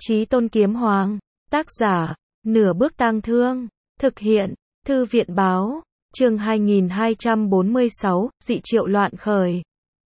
Chí Tôn Kiếm Hoàng, tác giả, Nửa Bước Tang Thương, thực hiện, Thư viện báo, chương 2246, dị triệu loạn khởi.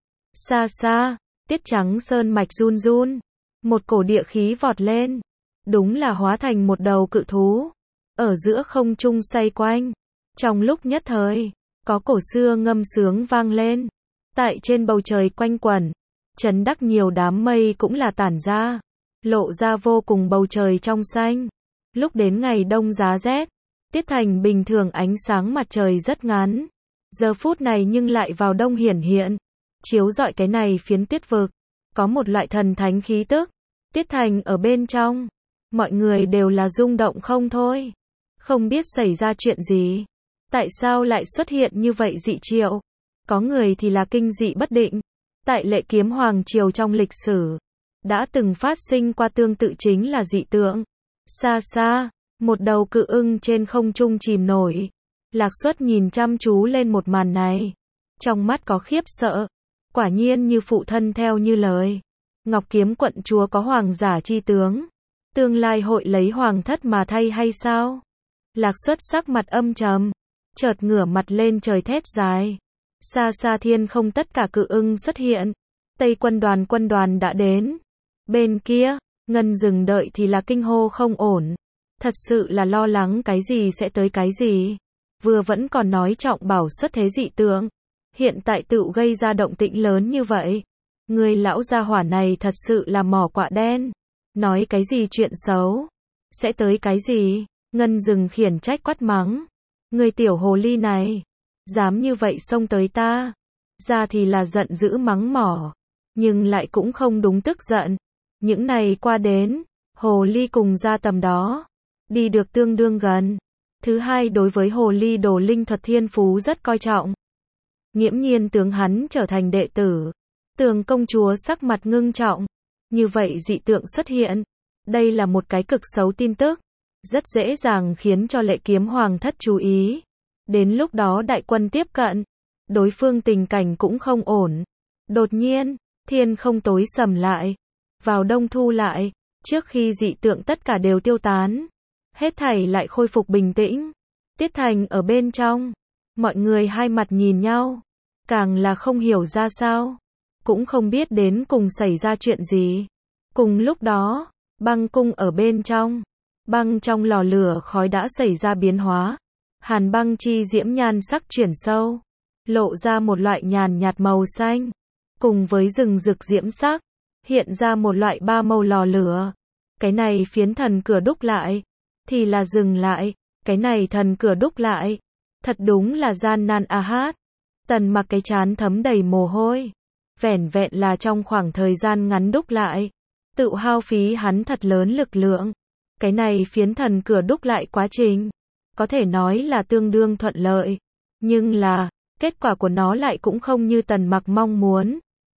Xa xa, Tiết Trắng Sơn mạch run run, một cổ địa khí vọt lên, đúng là hóa thành một đầu cự thú, ở giữa không trung xoay quanh. Trong lúc nhất thời, có cổ xưa ngâm sướng vang lên, tại trên bầu trời quanh quẩn, chấn đắc nhiều đám mây cũng là tản ra, lộ ra vô cùng bầu trời trong xanh. Lúc đến ngày đông giá rét, Tiết Thành bình thường ánh sáng mặt trời rất ngắn, giờ phút này nhưng lại vào đông hiển hiện, chiếu rọi cái này phiến tiết vực, có một loại thần thánh khí tức. Tiết Thành ở bên trong, mọi người đều là rung động không thôi, không biết xảy ra chuyện gì, tại sao lại xuất hiện như vậy dị triệu. Có người thì là kinh dị bất định, tại Lệ Kiếm Hoàng triều trong lịch sử, đã từng phát sinh qua tương tự chính là dị tượng. Xa xa, một đầu cự ưng trên không trung chìm nổi. Lạc Xuất nhìn chăm chú lên một màn này, trong mắt có khiếp sợ. Quả nhiên như phụ thân theo như lời, Ngọc Kiếm quận chúa có hoàng giả chi tướng, tương lai hội lấy hoàng thất mà thay hay sao? Lạc Xuất sắc mặt âm trầm, chợt ngửa mặt lên trời thét dài. Xa xa thiên không tất cả cự ưng xuất hiện. Tây quân đoàn đã đến. Bên kia, Ngân Dừng đợi thì là kinh hô không ổn. Thật sự là lo lắng cái gì sẽ tới cái gì. Vừa vẫn còn nói trọng bảo xuất thế dị tượng, hiện tại tự gây ra động tĩnh lớn như vậy. Người lão gia hỏa này thật sự là mỏ quạ đen. Nói cái gì chuyện xấu, sẽ tới cái gì. Ngân Dừng khiển trách quát mắng. Người tiểu hồ ly này, dám như vậy xông tới ta. Ra thì là giận dữ mắng mỏ, nhưng lại cũng không đúng tức giận. Những này qua đến, hồ ly cùng ra tầm đó, đi được tương đương gần. Thứ hai, đối với hồ ly đồ linh thuật thiên phú rất coi trọng. Nghiễm nhiên tướng hắn trở thành đệ tử. Tường công chúa sắc mặt ngưng trọng. Như vậy dị tượng xuất hiện, đây là một cái cực xấu tin tức, rất dễ dàng khiến cho Lệ Kiếm Hoàng thất chú ý. Đến lúc đó đại quân tiếp cận, đối phương tình cảnh cũng không ổn. Đột nhiên, thiên không tối sầm lại, vào đông thu lại, trước khi dị tượng tất cả đều tiêu tán, hết thảy lại khôi phục bình tĩnh. Tiết Thành ở bên trong, mọi người hai mặt nhìn nhau, càng là không hiểu ra sao, cũng không biết đến cùng xảy ra chuyện gì. Cùng lúc đó, băng cung ở bên trong, băng trong lò lửa khói đã xảy ra biến hóa. Hàn băng chi diễm nhan sắc chuyển sâu, lộ ra một loại nhàn nhạt màu xanh, cùng với rừng rực diễm sắc, hiện ra một loại ba màu lò lửa. Cái này phiến thần cửa đúc lại, thì là dừng lại, cái này thần cửa đúc lại, thật đúng là gian nan a hát. Tần Mặc cái trán thấm đầy mồ hôi, vẻn vẹn là trong khoảng thời gian ngắn đúc lại, tự hao phí hắn thật lớn lực lượng. Cái này phiến thần cửa đúc lại quá trình, có thể nói là tương đương thuận lợi, nhưng là, kết quả của nó lại cũng không như Tần Mặc mong muốn.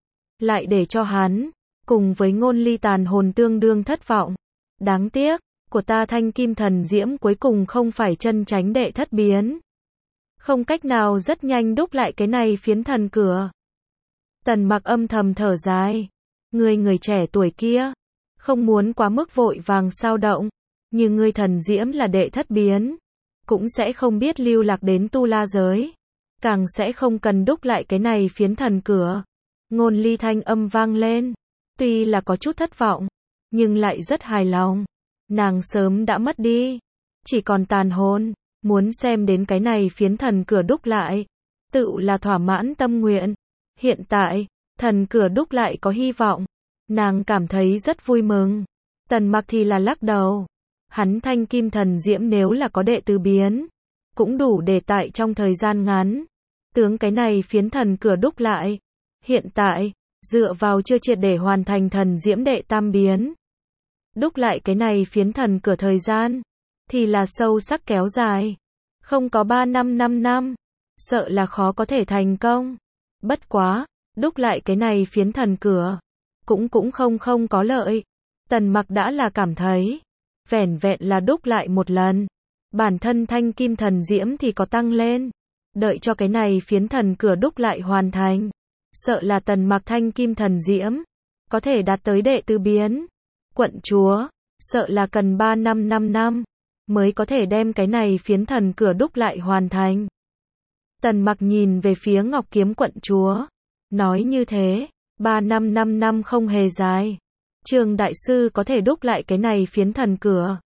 Lại để cho hắn, cùng với Ngôn Ly tàn hồn tương đương thất vọng. Đáng tiếc, của ta Thanh Kim Thần Diễm cuối cùng không phải chân tránh đệ thất biến. Không cách nào rất nhanh đúc lại cái này phiến thần cửa. Tần Mặc âm thầm thở dài. Người trẻ tuổi kia, không muốn quá mức vội vàng sao động, nhưng ngươi thần diễm là đệ thất biến, cũng sẽ không biết lưu lạc đến tu la giới, càng sẽ không cần đúc lại cái này phiến thần cửa. Ngôn Ly thanh âm vang lên, tuy là có chút thất vọng, nhưng lại rất hài lòng. Nàng sớm đã mất đi, chỉ còn tàn hồn, muốn xem đến cái này phiến thần cửa đúc lại, tự là thỏa mãn tâm nguyện. Hiện tại, thần cửa đúc lại có hy vọng, nàng cảm thấy rất vui mừng. Tần Mặc thì là lắc đầu. Hắn Thanh Kim Thần Diễm nếu là có đệ tứ biến, cũng đủ để tại trong thời gian ngắn, tướng cái này phiến thần cửa đúc lại. Hiện tại, dựa vào chưa triệt để hoàn thành thần diễm đệ tam biến, đúc lại cái này phiến thần cửa thời gian, thì là sâu sắc kéo dài. Không có 3 năm 5 năm, sợ là khó có thể thành công. Bất quá, đúc lại cái này phiến thần cửa, cũng không có lợi. Tần Mặc đã là cảm thấy, vẻn vẹn là đúc lại một lần, bản thân Thanh Kim Thần Diễm thì có tăng lên. Đợi cho cái này phiến thần cửa đúc lại hoàn thành, sợ là Tần Mặc Thanh Kim Thần Diễm có thể đạt tới đệ tứ biến. Quận chúa, sợ là cần 3 năm 5 năm, mới có thể đem cái này phiến thần cửa đúc lại hoàn thành. Tần Mặc nhìn về phía Ngọc Kiếm quận chúa, nói như thế, 3 năm 5 năm không hề dài. Trường đại sư có thể đúc lại cái này phiến thần cửa,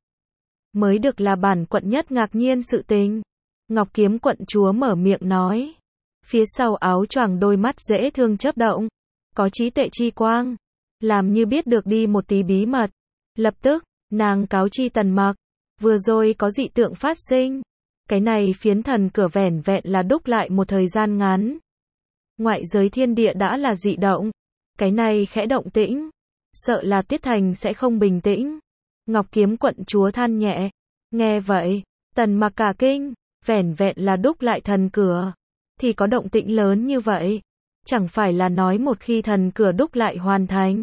mới được là bản quận nhất ngạc nhiên sự tình. Ngọc Kiếm quận chúa mở miệng nói, phía sau áo choàng đôi mắt dễ thương chớp động, có trí tuệ chi quang, làm như biết được đi một tí bí mật. Lập tức, nàng cáo chi Tần Mặc, vừa rồi có dị tượng phát sinh, cái này phiến thần cửa vẻn vẹn là đúc lại một thời gian ngắn. Ngoại giới thiên địa đã là dị động, cái này khẽ động tĩnh, sợ là Tiết Thành sẽ không bình tĩnh. Ngọc Kiếm quận chúa than nhẹ, nghe vậy, Tần Mặc cả kinh, vẻn vẹn là đúc lại thần cửa, thì có động tĩnh lớn như vậy, chẳng phải là nói một khi thần cửa đúc lại hoàn thành.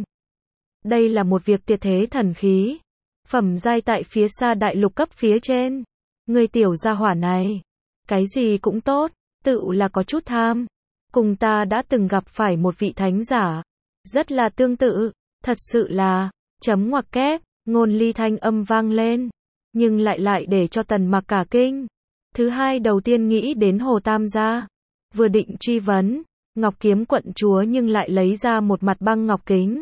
Đây là một việc tuyệt thế thần khí, phẩm giai tại phía xa đại lục cấp phía trên. Người tiểu gia hỏa này, cái gì cũng tốt, tự là có chút tham. Cùng ta đã từng gặp phải một vị thánh giả, rất là tương tự, thật sự là, chấm ngoặc kép, ngôn ly thanh âm vang lên, nhưng lại để cho Tần Mặc cả kinh. Thứ hai đầu tiên nghĩ đến Hồ Tam gia, vừa định truy vấn, Ngọc Kiếm quận chúa nhưng lại lấy ra một mặt băng ngọc kính.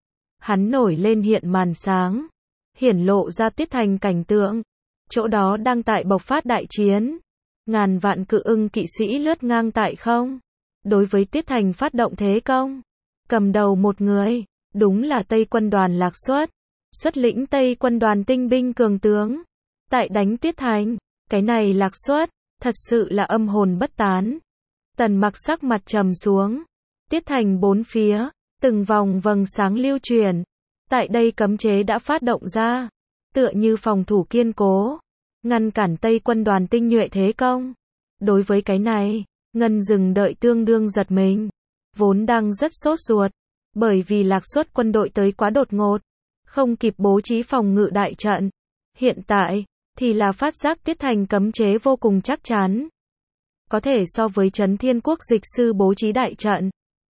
Hắn nổi lên hiện màn sáng, hiển lộ ra Tiết Thành cảnh tượng. Chỗ đó đang tại bộc phát đại chiến, ngàn vạn cự ưng kỵ sĩ lướt ngang tại không, đối với Tiết Thành phát động thế công. Cầm đầu một người, đúng là Tây quân đoàn Lạc Xuất, xuất lĩnh Tây quân đoàn tinh binh cường tướng, tại đánh Tiết Thành. Cái này Lạc Xuất, thật sự là âm hồn bất tán. Tần Mặc sắc mặt trầm xuống, Tiết Thành bốn phía, từng vòng vầng sáng lưu truyền, tại đây cấm chế đã phát động ra, tựa như phòng thủ kiên cố, ngăn cản Tây quân đoàn tinh nhuệ thế công. Đối với cái này, Ngân Dừng đợi tương đương giật mình, vốn đang rất sốt ruột, bởi vì Lạc Xuất quân đội tới quá đột ngột, không kịp bố trí phòng ngự đại trận. Hiện tại, thì là phát giác Tiết Thành cấm chế vô cùng chắc chắn, có thể so với Trấn Thiên Quốc dịch sư bố trí đại trận.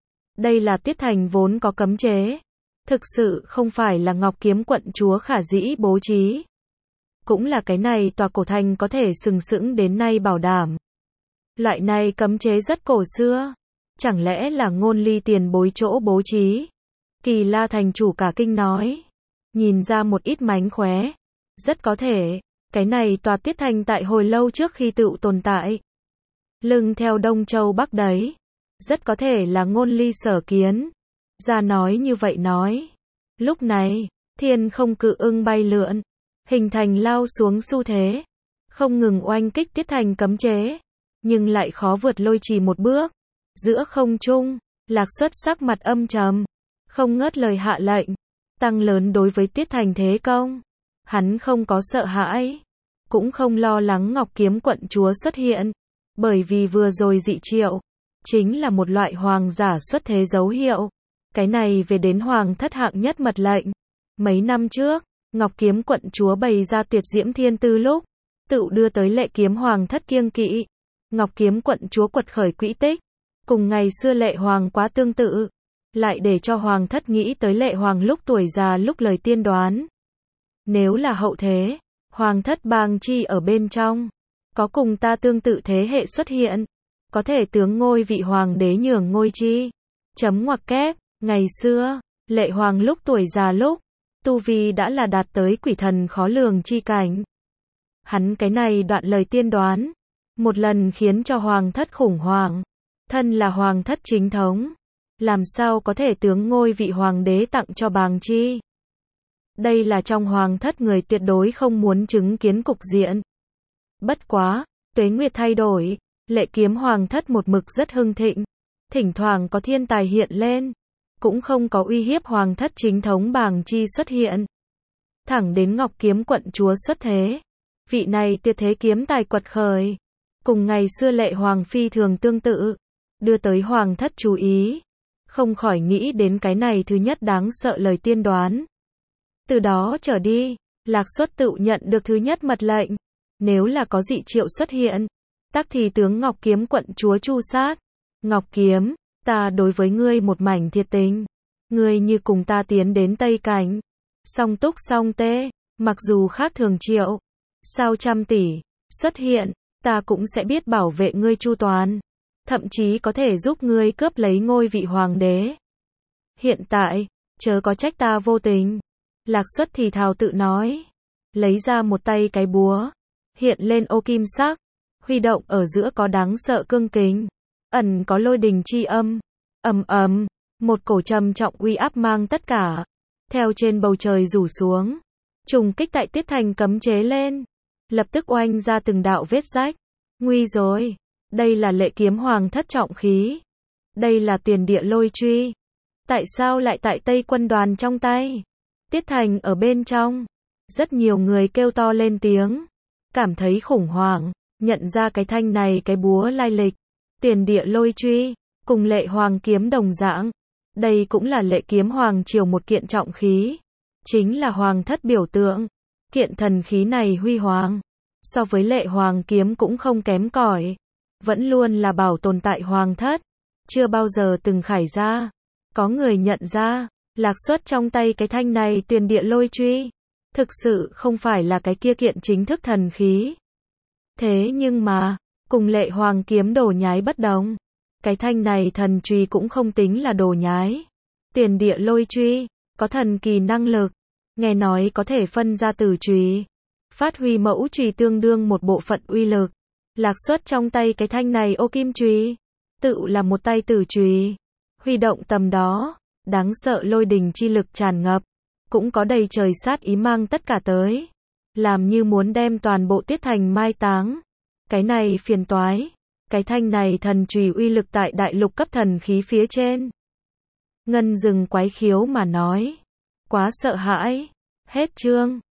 Đây là Tiết Thành vốn có cấm chế, thực sự không phải là Ngọc Kiếm quận chúa khả dĩ bố trí. Cũng là cái này tòa cổ thành có thể sừng sững đến nay bảo đảm. Loại này cấm chế rất cổ xưa, chẳng lẽ là Ngôn Ly tiền bối chỗ bố trí? Kỳ La thành chủ cả kinh nói, nhìn ra một ít mánh khóe, rất có thể, cái này tòa Tiết Thành tại hồi lâu trước khi tự tồn tại, lưng theo Đông Châu Bắc đấy, rất có thể là Ngôn Ly sở kiến. Ra nói như vậy nói, lúc này, thiên không cự ưng bay lượn, hình thành lao xuống xu thế, không ngừng oanh kích Tiết Thành cấm chế, nhưng lại khó vượt lôi trì một bước. Giữa không trung, Lạc Xuất sắc mặt âm trầm, không ngớt lời hạ lệnh, tăng lớn đối với Tiết Thành thế công. Hắn không có sợ hãi, cũng không lo lắng Ngọc Kiếm quận chúa xuất hiện, bởi vì vừa rồi dị triệu, chính là một loại hoàng giả xuất thế dấu hiệu. Cái này về đến hoàng thất hạng nhất mật lệnh. Mấy năm trước, Ngọc Kiếm quận chúa bày ra tuyệt diễm thiên tư lúc, tự đưa tới Lệ Kiếm hoàng thất kiêng kỵ. Ngọc Kiếm quận chúa quật khởi quỹ tích, cùng ngày xưa Lệ Hoàng quá tương tự, lại để cho hoàng thất nghĩ tới Lệ Hoàng lúc tuổi già lúc lời tiên đoán. Nếu là hậu thế, hoàng thất bàng chi ở bên trong, có cùng ta tương tự thế hệ xuất hiện, có thể tướng ngôi vị hoàng đế nhường ngôi chi. Chấm ngoặc kép, ngày xưa, Lệ Hoàng lúc tuổi già lúc, tu vi đã là đạt tới quỷ thần khó lường chi cảnh. Hắn cái này đoạn lời tiên đoán, một lần khiến cho hoàng thất khủng hoảng. Thân là hoàng thất chính thống, làm sao có thể tướng ngôi vị hoàng đế tặng cho bàng chi. Đây là trong hoàng thất người tuyệt đối không muốn chứng kiến cục diện. Bất quá, tuế nguyệt thay đổi, Lệ Kiếm hoàng thất một mực rất hưng thịnh, thỉnh thoảng có thiên tài hiện lên, cũng không có uy hiếp hoàng thất chính thống bàng chi xuất hiện. Thẳng đến Ngọc Kiếm quận chúa xuất thế, vị này tuyệt thế kiếm tài quật khởi, cùng ngày xưa Lệ Hoàng phi thường tương tự, đưa tới hoàng thất chú ý, không khỏi nghĩ đến cái này thứ nhất đáng sợ lời tiên đoán. Từ đó trở đi, Lạc Xuất tự nhận được thứ nhất mật lệnh, nếu là có dị triệu xuất hiện, tắc thì tướng Ngọc Kiếm quận chúa tru sát. Ngọc Kiếm, ta đối với ngươi một mảnh thiệt tình, ngươi như cùng ta tiến đến Tây Cảnh, song túc song tê, Mặc dù khác thường triệu, sao trăm tỷ, xuất hiện, ta cũng sẽ biết bảo vệ ngươi chu toàn. Thậm chí có thể giúp ngươi cướp lấy ngôi vị hoàng đế. Hiện tại, chớ có trách ta vô tình. Lạc Xuất thì thào tự nói. Lấy ra một tay cái búa. Hiện lên ô kim sắc. Huy động ở giữa có đáng sợ cương kính. Ẩn có lôi đình chi âm. Ầm ầm, một cổ trầm trọng uy áp mang tất cả. Theo trên bầu trời rủ xuống. Trùng kích tại Tiết Thành cấm chế lên. Lập tức oanh ra từng đạo vết rách. Nguy rồi. Đây là lệ kiếm hoàng thất trọng khí. Đây là tiền địa lôi truy. Tại sao lại tại Tây quân đoàn trong tay? Tiết Thành ở bên trong. Rất nhiều người kêu to lên tiếng. Cảm thấy khủng hoảng. Nhận ra cái thanh này cái búa lai lịch. Tiền địa lôi truy. Cùng lệ hoàng kiếm đồng dạng. Đây cũng là lệ kiếm hoàng triều một kiện trọng khí. Chính là hoàng thất biểu tượng. Kiện thần khí này huy hoàng. So với lệ hoàng kiếm cũng không kém cỏi. Vẫn luôn là bảo tồn tại hoàng thất. Chưa bao giờ từng khải ra. Có người nhận ra. Lạc Xuất trong tay cái thanh này tiền địa lôi truy. Thực sự không phải là cái kia kiện chính thức thần khí. Thế nhưng mà, cùng lệ hoàng kiếm đồ nhái bất đồng. Cái thanh này thần truy cũng không tính là đồ nhái. Tiền địa lôi truy, có thần kỳ năng lực. Nghe nói có thể phân ra từ truy. Phát huy mẫu truy tương đương một bộ phận uy lực. Lạc Xuất trong tay cái thanh này ô kim truy. Tự là một tay tử truy. Huy động tầm đó. Đáng sợ lôi đình chi lực tràn ngập. Cũng có đầy trời sát ý mang tất cả tới. Làm như muốn đem toàn bộ Tiết Thành mai táng. Cái này phiền toái. Cái thanh này thần chùy uy lực tại đại lục cấp thần khí phía trên. Ngân dừng quái khiếu mà nói. Quá sợ hãi. Hết chương.